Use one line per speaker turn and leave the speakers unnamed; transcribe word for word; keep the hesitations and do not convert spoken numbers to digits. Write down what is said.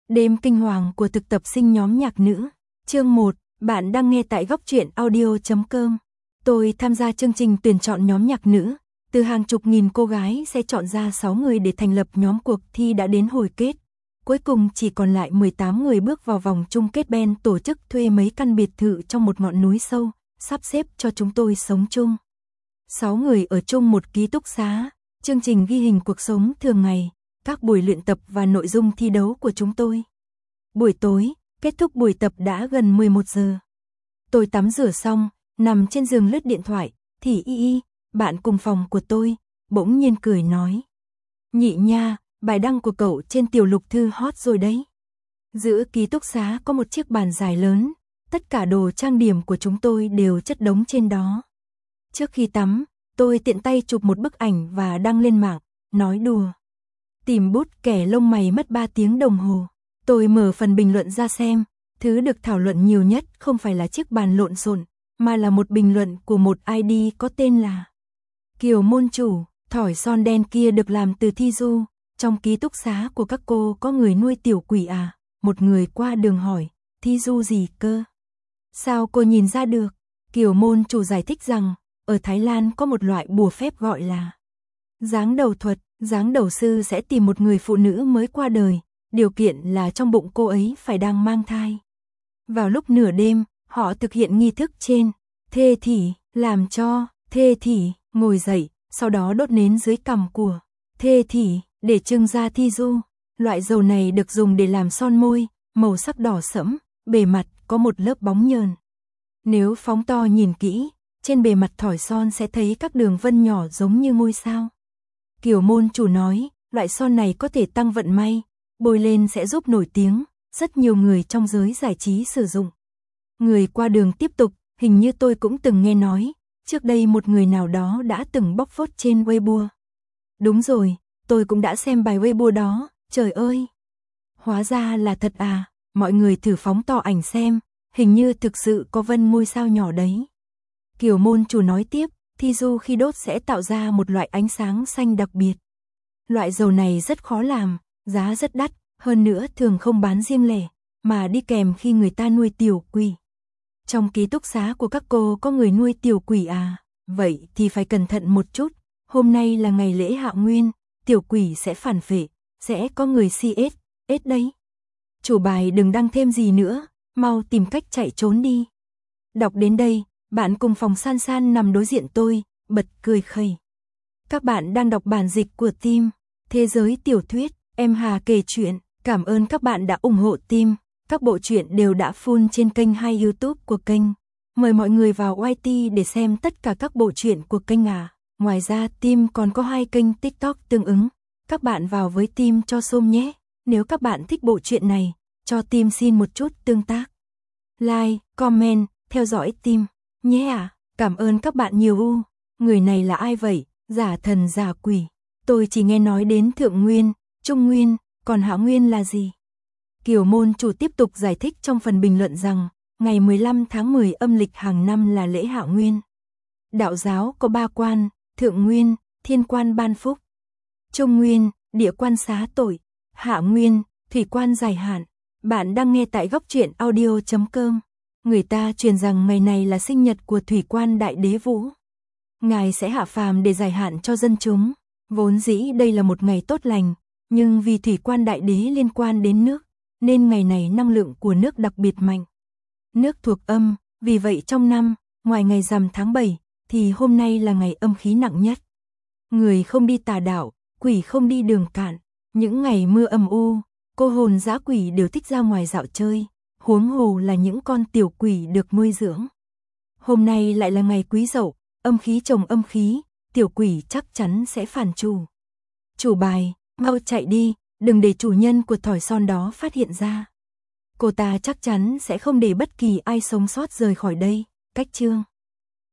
Đêm kinh hoàng của thực tập sinh nhóm nhạc nữ. Chương một, bạn đang nghe tại góc truyện audio chấm com. Tôi tham gia chương trình tuyển chọn nhóm nhạc nữ. Từ hàng chục nghìn cô gái sẽ chọn ra sáu người để thành lập nhóm. Cuộc thi đã đến hồi kết. Cuối cùng chỉ còn lại mười tám người bước vào vòng chung kết. Band tổ chức thuê mấy căn biệt thự trong một ngọn núi sâu, sắp xếp cho chúng tôi sống chung. sáu người ở chung một ký túc xá. Chương trình ghi hình cuộc sống thường ngày, các buổi luyện tập và nội dung thi đấu của chúng tôi. Buổi tối, kết thúc buổi tập đã gần mười một giờ. Tôi tắm rửa xong, nằm trên giường lướt điện thoại, thì Y Y, bạn cùng phòng của tôi, bỗng nhiên cười nói: "Nhị nha, bài đăng của cậu trên tiểu lục thư hot rồi đấy." Giữa ký túc xá có một chiếc bàn dài lớn, tất cả đồ trang điểm của chúng tôi đều chất đống trên đó. Trước khi tắm, tôi tiện tay chụp một bức ảnh và đăng lên mạng, nói đùa: "Tìm bút kẻ lông mày mất ba tiếng đồng hồ." Tôi mở phần bình luận ra xem, thứ được thảo luận nhiều nhất không phải là chiếc bàn lộn xộn, mà là một bình luận của một i đê có tên là Kiều môn chủ, thỏi son đen kia được làm từ thi du, trong ký túc xá của các cô có người nuôi tiểu quỷ à? Một người qua đường hỏi, thi du gì cơ? Sao cô nhìn ra được? Kiều môn chủ giải thích rằng, ở Thái Lan có một loại bùa phép gọi là giáng đầu thuật, giáng đầu sư sẽ tìm một người phụ nữ mới qua đời, điều kiện là trong bụng cô ấy phải đang mang thai. Vào lúc nửa đêm, họ thực hiện nghi thức trên, thê thỉ, làm cho thê thỉ ngồi dậy, sau đó đốt nến dưới cằm của thê thỉ để trưng ra thi du. Loại dầu này được dùng để làm son môi, màu sắc đỏ sẫm, bề mặt có một lớp bóng nhờn. Nếu phóng to nhìn kỹ, trên bề mặt thỏi son sẽ thấy các đường vân nhỏ giống như ngôi sao. Kiều môn chủ nói, loại son này có thể tăng vận may, bôi lên sẽ giúp nổi tiếng, rất nhiều người trong giới giải trí sử dụng. Người qua đường tiếp tục, hình như tôi cũng từng nghe nói, trước đây một người nào đó đã từng bóc phốt trên Weibo. Đúng rồi, tôi cũng đã xem bài Weibo đó, trời ơi! Hóa ra là thật à, mọi người thử phóng to ảnh xem, hình như thực sự có vân ngôi sao nhỏ đấy. Kiều môn chủ nói tiếp, thi du khi đốt sẽ tạo ra một loại ánh sáng xanh đặc biệt. Loại dầu này rất khó làm, giá rất đắt, hơn nữa thường không bán riêng lẻ, mà đi kèm khi người ta nuôi tiểu quỷ. Trong ký túc xá của các cô có người nuôi tiểu quỷ à? Vậy thì phải cẩn thận một chút, hôm nay là ngày lễ Hạ Nguyên, tiểu quỷ sẽ phản phệ, sẽ có người xê ét, ết đấy. Chủ bài đừng đăng thêm gì nữa, mau tìm cách chạy trốn đi. Đọc đến đây, bạn cùng phòng San San nằm đối diện tôi, bật cười khẩy. Các bạn đang đọc bản dịch của team Thế giới tiểu thuyết, em Hà kể chuyện. Cảm ơn các bạn đã ủng hộ team. Các bộ truyện đều đã full trên kênh hay YouTube của kênh. Mời mọi người vào i tê để xem tất cả các bộ truyện của kênh à. Ngoài ra team còn có hai kênh TikTok tương ứng. Các bạn vào với team cho xôm nhé. Nếu các bạn thích bộ truyện này, cho team xin một chút tương tác. Like, comment, theo dõi team nhé à. Cảm ơn các bạn nhiều u. Người này là ai vậy? Giả thần giả quỷ. Tôi chỉ nghe nói đến Thượng Nguyên, Trung Nguyên, còn Hạ Nguyên là gì? Kiều môn chủ tiếp tục giải thích trong phần bình luận rằng, ngày mười lăm tháng mười âm lịch hàng năm là lễ Hạ Nguyên. Đạo giáo có ba quan, Thượng Nguyên, Thiên quan ban phúc, Trung Nguyên, địa quan xá tội, Hạ Nguyên, thủy quan giải hạn. Bạn đang nghe tại góc truyện audio chấm com. Người ta truyền rằng ngày này là sinh nhật của thủy quan đại đế Vũ. Ngài sẽ hạ phàm để giải hạn cho dân chúng. Vốn dĩ đây là một ngày tốt lành, nhưng vì thủy quan đại đế liên quan đến nước, nên ngày này năng lượng của nước đặc biệt mạnh. Nước thuộc âm, vì vậy trong năm, ngoài ngày rằm tháng bảy, thì hôm nay là ngày âm khí nặng nhất. Người không đi tà đạo, quỷ không đi đường cạn. Những ngày mưa âm u, cô hồn dã quỷ đều thích ra ngoài dạo chơi, huống hồ là những con tiểu quỷ được nuôi dưỡng. Hôm nay lại là ngày Quý Dậu, âm khí chồng âm khí, tiểu quỷ chắc chắn sẽ phản chủ. Chủ bài, mau chạy đi, đừng để chủ nhân của thỏi son đó phát hiện ra. Cô ta chắc chắn sẽ không để bất kỳ ai sống sót rời khỏi đây. Cách chương